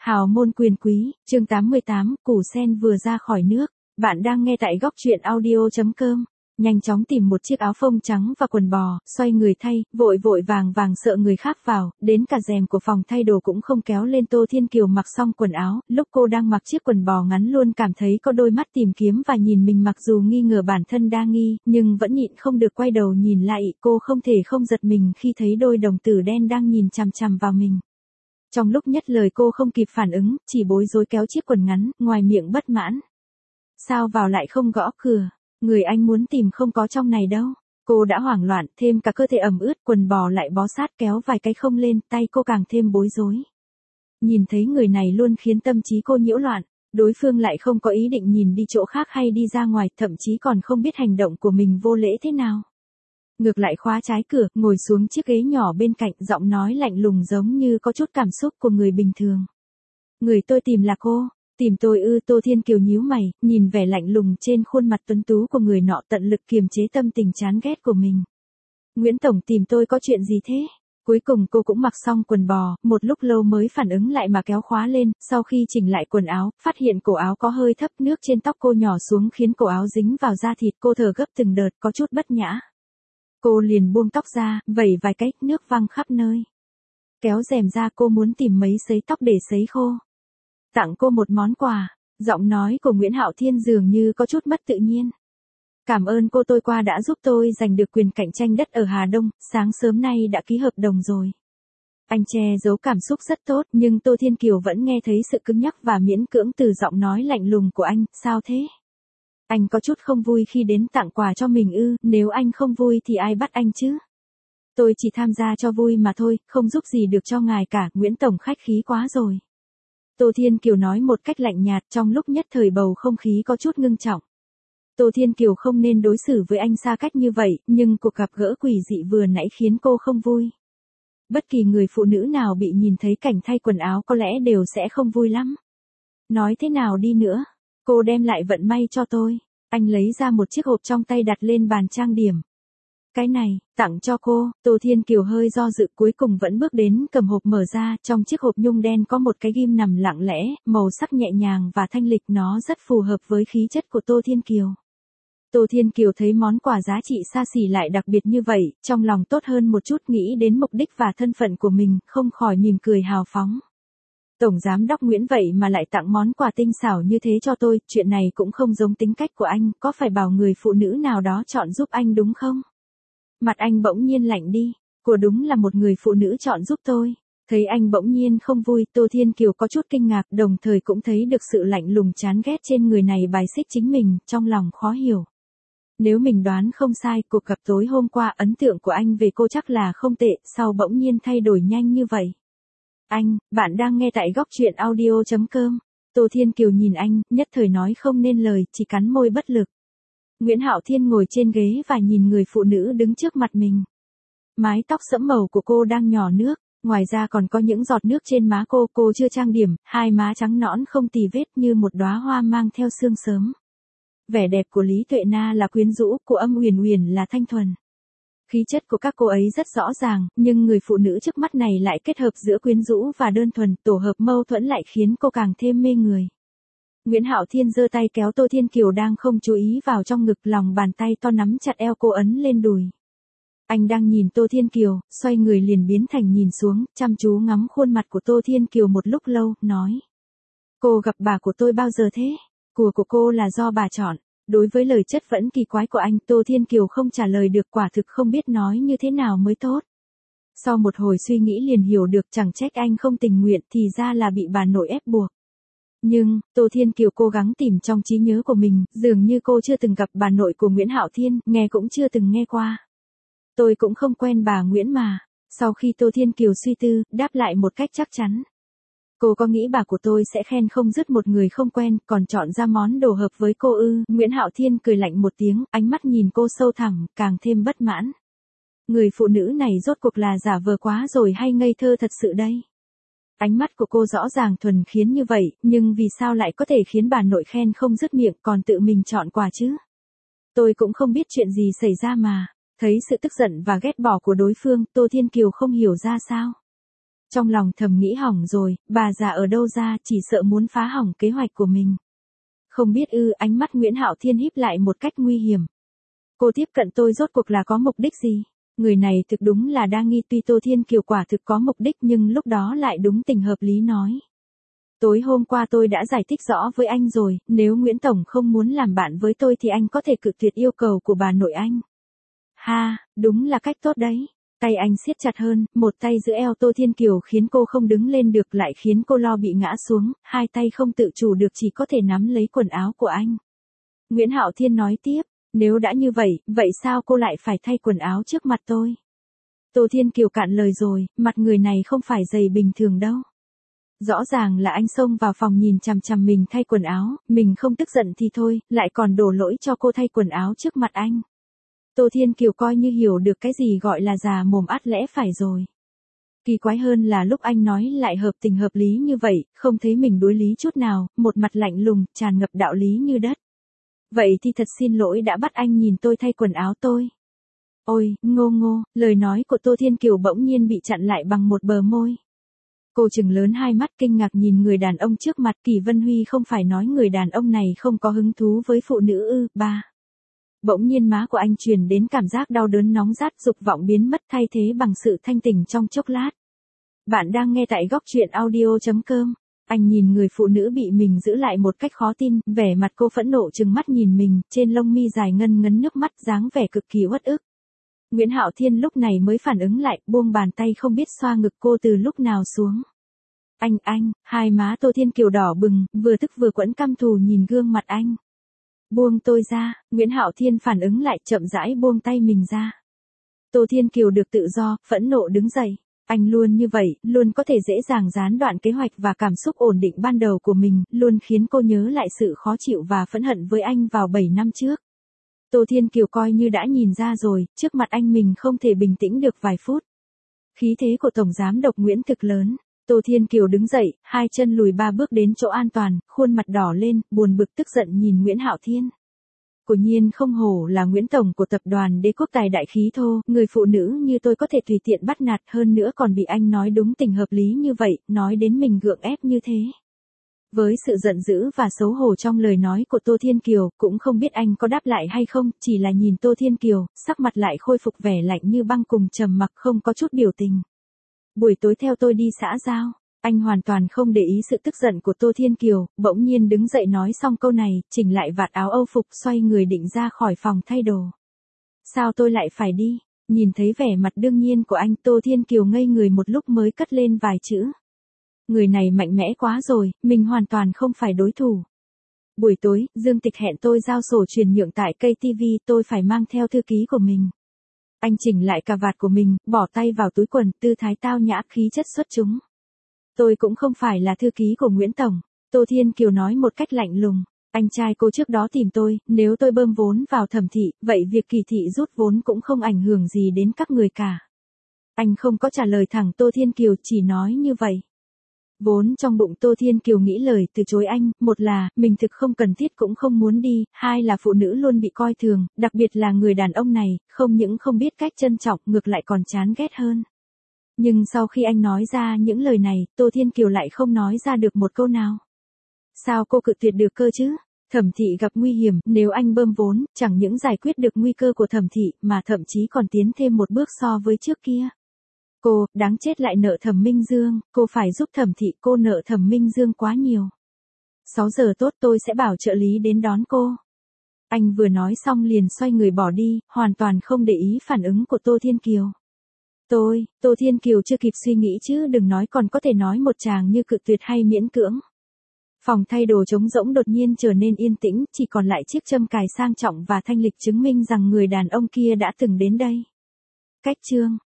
Hào môn quyền quý, chương 88, củ sen vừa ra khỏi nước. Bạn đang nghe tại góc truyện audio.com. Nhanh chóng tìm một chiếc áo phông trắng và quần bò, xoay người thay, vội vội vàng vàng sợ người khác vào, đến cả rèm của phòng thay đồ cũng không kéo lên. Tô Thiên Kiều mặc xong quần áo, lúc cô đang mặc chiếc quần bò ngắn luôn cảm thấy có đôi mắt tìm kiếm và nhìn mình, mặc dù nghi ngờ bản thân đa nghi, nhưng vẫn nhịn không được quay đầu nhìn lại. Cô không thể không giật mình khi thấy đôi đồng tử đen đang nhìn chằm chằm vào mình. Trong lúc nhất lời cô không kịp phản ứng, chỉ bối rối kéo chiếc quần ngắn, ngoài miệng bất mãn. Sao vào lại không gõ cửa? Người anh muốn tìm không có trong này đâu. Cô đã hoảng loạn, thêm cả cơ thể ẩm ướt, quần bò lại bó sát, kéo vài cái không lên, tay cô càng thêm bối rối. Nhìn thấy người này luôn khiến tâm trí cô nhiễu loạn, đối phương lại không có ý định nhìn đi chỗ khác hay đi ra ngoài, thậm chí còn không biết hành động của mình vô lễ thế nào. Ngược lại khóa trái cửa, ngồi xuống chiếc ghế nhỏ bên cạnh, giọng nói lạnh lùng giống như có chút cảm xúc của người bình thường. Người tôi tìm là cô. Tìm tôi ư? Tô Thiên Kiều nhíu mày, nhìn vẻ lạnh lùng trên khuôn mặt tuấn tú của người nọ, tận lực kiềm chế tâm tình chán ghét của mình. Nguyễn Tổng tìm tôi có chuyện gì thế? Cuối cùng cô cũng mặc xong quần bò, một lúc lâu mới phản ứng lại mà kéo khóa lên, sau khi chỉnh lại quần áo, phát hiện cổ áo có hơi thấp, nước trên tóc cô nhỏ xuống khiến cổ áo dính vào da thịt, cô thở gấp từng đợt, có chút bất nhã. Cô liền buông tóc ra, vẩy vài cái, nước văng khắp nơi. Kéo rèm ra, cô muốn tìm mấy sấy tóc để sấy khô. Tặng cô một món quà. Giọng nói của Nguyễn Hạo Thiên dường như có chút mất tự nhiên. Cảm ơn cô, tôi qua đã giúp tôi giành được quyền cạnh tranh đất ở Hà Đông, sáng sớm nay đã ký hợp đồng rồi. Anh che giấu cảm xúc rất tốt, nhưng Tô Thiên Kiều vẫn nghe thấy sự cứng nhắc và miễn cưỡng từ giọng nói lạnh lùng của anh. Sao thế? Anh có chút không vui khi đến tặng quà cho mình ư? Nếu anh không vui thì ai bắt anh chứ? Tôi chỉ tham gia cho vui mà thôi, không giúp gì được cho ngài cả. Nguyễn Tổng khách khí quá rồi. Tô Thiên Kiều nói một cách lạnh nhạt, trong lúc nhất thời bầu không khí có chút ngưng trọng. Tô Thiên Kiều không nên đối xử với anh xa cách như vậy, nhưng cuộc gặp gỡ quỷ dị vừa nãy khiến cô không vui. Bất kỳ người phụ nữ nào bị nhìn thấy cảnh thay quần áo có lẽ đều sẽ không vui lắm. Nói thế nào đi nữa, cô đem lại vận may cho tôi. Anh lấy ra một chiếc hộp trong tay đặt lên bàn trang điểm. Cái này, tặng cho cô. Tô Thiên Kiều hơi do dự, cuối cùng vẫn bước đến cầm hộp mở ra, trong chiếc hộp nhung đen có một cái ghim nằm lặng lẽ, màu sắc nhẹ nhàng và thanh lịch, nó rất phù hợp với khí chất của Tô Thiên Kiều. Tô Thiên Kiều thấy món quà giá trị xa xỉ lại đặc biệt như vậy, trong lòng tốt hơn một chút, nghĩ đến mục đích và thân phận của mình, không khỏi mỉm cười hào phóng. Tổng giám đốc Nguyễn vậy mà lại tặng món quà tinh xảo như thế cho tôi, chuyện này cũng không giống tính cách của anh, có phải bảo người phụ nữ nào đó chọn giúp anh đúng không? Mặt anh bỗng nhiên lạnh đi, cô đúng là một người phụ nữ chọn giúp tôi. Thấy anh bỗng nhiên không vui, Tô Thiên Kiều có chút kinh ngạc, đồng thời cũng thấy được sự lạnh lùng chán ghét trên người này bài xích chính mình, trong lòng khó hiểu. Nếu mình đoán không sai, cuộc gặp tối hôm qua, ấn tượng của anh về cô chắc là không tệ, sao bỗng nhiên thay đổi nhanh như vậy? Anh, bạn đang nghe tại góc truyện audio.com. Tô Thiên Kiều nhìn anh, nhất thời nói không nên lời, chỉ cắn môi bất lực. Nguyễn Hạo Thiên ngồi trên ghế và nhìn người phụ nữ đứng trước mặt mình. Mái tóc sẫm màu của cô đang nhỏ nước, ngoài ra còn có những giọt nước trên má cô chưa trang điểm, hai má trắng nõn không tì vết như một đóa hoa mang theo sương sớm. Vẻ đẹp của Lý Tuệ Na là quyến rũ, của Âm Uyển Uyển là thanh thuần. Khí chất của các cô ấy rất rõ ràng, nhưng người phụ nữ trước mắt này lại kết hợp giữa quyến rũ và đơn thuần, tổ hợp mâu thuẫn lại khiến cô càng thêm mê người. Nguyễn Hạo Thiên giơ tay kéo Tô Thiên Kiều đang không chú ý vào trong ngực, lòng bàn tay to nắm chặt eo cô, ấn lên đùi. Anh đang nhìn Tô Thiên Kiều, xoay người liền biến thành nhìn xuống, chăm chú ngắm khuôn mặt của Tô Thiên Kiều một lúc lâu, nói. Cô gặp bà của tôi bao giờ thế? Của cô là do bà chọn. Đối với lời chất vấn kỳ quái của anh, Tô Thiên Kiều không trả lời được, quả thực không biết nói như thế nào mới tốt. Sau một hồi suy nghĩ liền hiểu được, chẳng trách anh không tình nguyện, thì ra là bị bà nội ép buộc. Nhưng, Tô Thiên Kiều cố gắng tìm trong trí nhớ của mình, dường như cô chưa từng gặp bà nội của Nguyễn Hạo Thiên, nghe cũng chưa từng nghe qua. Tôi cũng không quen bà Nguyễn mà. Sau khi Tô Thiên Kiều suy tư, đáp lại một cách chắc chắn. Cô có nghĩ bà của tôi sẽ khen không dứt một người không quen, còn chọn ra món đồ hợp với cô ư? Nguyễn Hạo Thiên cười lạnh một tiếng, ánh mắt nhìn cô sâu thẳm, càng thêm bất mãn. Người phụ nữ này rốt cuộc là giả vờ quá rồi hay ngây thơ thật sự đây? Ánh mắt của cô rõ ràng thuần khiết như vậy, nhưng vì sao lại có thể khiến bà nội khen không dứt miệng, còn tự mình chọn quà chứ? Tôi cũng không biết chuyện gì xảy ra mà. Thấy sự tức giận và ghét bỏ của đối phương, Tô Thiên Kiều không hiểu ra sao. Trong lòng thầm nghĩ hỏng rồi, bà già ở đâu ra, chỉ sợ muốn phá hỏng kế hoạch của mình. Không biết ánh mắt Nguyễn Hạo Thiên híp lại một cách nguy hiểm. Cô tiếp cận tôi rốt cuộc là có mục đích gì? Người này thực đúng là đa nghi, tuy Tô Thiên Kiều quả thực có mục đích nhưng lúc đó lại đúng tình hợp lý nói. Tối hôm qua tôi đã giải thích rõ với anh rồi, nếu Nguyễn Tổng không muốn làm bạn với tôi thì anh có thể cự tuyệt yêu cầu của bà nội anh. Ha, đúng là cách tốt đấy. Tay anh siết chặt hơn, một tay giữ eo Tô Thiên Kiều khiến cô không đứng lên được, lại khiến cô lo bị ngã xuống, hai tay không tự chủ được chỉ có thể nắm lấy quần áo của anh. Nguyễn Hạo Thiên nói tiếp, nếu đã như vậy, vậy sao cô lại phải thay quần áo trước mặt tôi? Tô Thiên Kiều cạn lời rồi, mặt người này không phải dày bình thường đâu. Rõ ràng là anh xông vào phòng nhìn chằm chằm mình thay quần áo, mình không tức giận thì thôi, lại còn đổ lỗi cho cô thay quần áo trước mặt anh. Tô Thiên Kiều coi như hiểu được cái gì gọi là già mồm ắt lẽ phải rồi. Kỳ quái hơn là lúc anh nói lại hợp tình hợp lý như vậy, không thấy mình đối lý chút nào, một mặt lạnh lùng, tràn ngập đạo lý như đất. Vậy thì thật xin lỗi đã bắt anh nhìn tôi thay quần áo tôi. Ôi, ngô ngô, lời nói của Tô Thiên Kiều bỗng nhiên bị chặn lại bằng một bờ môi. Cô trừng lớn hai mắt kinh ngạc nhìn người đàn ông trước mặt. Kỳ Vân Huy không phải nói người đàn ông này không có hứng thú với phụ nữ ư? Ba. Bỗng nhiên má của anh truyền đến cảm giác đau đớn nóng rát, dục vọng biến mất thay thế bằng sự thanh tỉnh trong chốc lát. Bạn đang nghe tại góc truyện audio.com. Anh nhìn người phụ nữ bị mình giữ lại một cách khó tin, vẻ mặt cô phẫn nộ trừng mắt nhìn mình, trên lông mi dài ngân ngấn nước mắt, dáng vẻ cực kỳ uất ức. Nguyễn Hạo Thiên lúc này mới phản ứng lại, buông bàn tay không biết xoa ngực cô từ lúc nào xuống. Anh, hai má Tô Thiên Kiều đỏ bừng, vừa tức vừa quẫn căm thù nhìn gương mặt anh. Buông tôi ra, Nguyễn Hạo Thiên phản ứng lại, chậm rãi buông tay mình ra. Tô Thiên Kiều được tự do, phẫn nộ đứng dậy. Anh luôn như vậy, luôn có thể dễ dàng gián đoạn kế hoạch và cảm xúc ổn định ban đầu của mình, luôn khiến cô nhớ lại sự khó chịu và phẫn hận với anh vào 7 năm trước. Tô Thiên Kiều coi như đã nhìn ra rồi, trước mặt anh mình không thể bình tĩnh được vài phút. Khí thế của Tổng Giám đốc Nguyễn thực lớn. Tô Thiên Kiều đứng dậy, hai chân lùi 3 bước đến chỗ an toàn, khuôn mặt đỏ lên, buồn bực tức giận nhìn Nguyễn Hạo Thiên. Quả nhiên không hổ là Nguyễn Tổng của tập đoàn Đế Quốc tài đại khí thô, người phụ nữ như tôi có thể tùy tiện bắt nạt, hơn nữa còn bị anh nói đúng tình hợp lý như vậy, nói đến mình gượng ép như thế. Với sự giận dữ và xấu hổ trong lời nói của Tô Thiên Kiều, cũng không biết anh có đáp lại hay không, chỉ là nhìn Tô Thiên Kiều, sắc mặt lại khôi phục vẻ lạnh như băng cùng trầm mặc không có chút biểu tình. Buổi tối theo tôi đi xã giao. Anh hoàn toàn không để ý sự tức giận của Tô Thiên Kiều, bỗng nhiên đứng dậy nói xong câu này, chỉnh lại vạt áo âu phục, xoay người định ra khỏi phòng thay đồ. Sao tôi lại phải đi? Nhìn thấy vẻ mặt đương nhiên của anh, Tô Thiên Kiều ngây người một lúc mới cất lên vài chữ. Người này mạnh mẽ quá rồi, mình hoàn toàn không phải đối thủ. Buổi tối, Dương Tịch hẹn tôi giao sổ chuyển nhượng tại KTV, tôi phải mang theo thư ký của mình. Anh chỉnh lại cà vạt của mình, bỏ tay vào túi quần, tư thái tao nhã, khí chất xuất chúng. Tôi cũng không phải là thư ký của Nguyễn Tổng. Tô Thiên Kiều nói một cách lạnh lùng. Anh trai cô trước đó tìm tôi, nếu tôi bơm vốn vào Thẩm Thị, vậy việc Kỳ Thị rút vốn cũng không ảnh hưởng gì đến các người cả. Anh không có trả lời thẳng Tô Thiên Kiều, chỉ nói như vậy. Vốn trong bụng Tô Thiên Kiều nghĩ lời từ chối anh, một là, mình thực không cần thiết cũng không muốn đi, hai là phụ nữ luôn bị coi thường, đặc biệt là người đàn ông này, không những không biết cách trân trọng, ngược lại còn chán ghét hơn. Nhưng sau khi anh nói ra những lời này, Tô Thiên Kiều lại không nói ra được một câu nào. Sao cô cự tuyệt được cơ chứ? Thẩm Thị gặp nguy hiểm, nếu anh bơm vốn, chẳng những giải quyết được nguy cơ của Thẩm Thị, mà thậm chí còn tiến thêm một bước so với trước kia. Cô, đáng chết lại nợ Thẩm Minh Dương, cô phải giúp Thẩm Thị, cô nợ Thẩm Minh Dương quá nhiều. 6 giờ tốt, tôi sẽ bảo trợ lý đến đón cô. Anh vừa nói xong liền xoay người bỏ đi, hoàn toàn không để ý phản ứng của Tô Thiên Kiều. Tô Thiên Kiều chưa kịp suy nghĩ chứ đừng nói còn có thể nói một tràng như cự tuyệt hay miễn cưỡng. Phòng thay đồ trống rỗng đột nhiên trở nên yên tĩnh, chỉ còn lại chiếc châm cài sang trọng và thanh lịch chứng minh rằng người đàn ông kia đã từng đến đây. Cách chương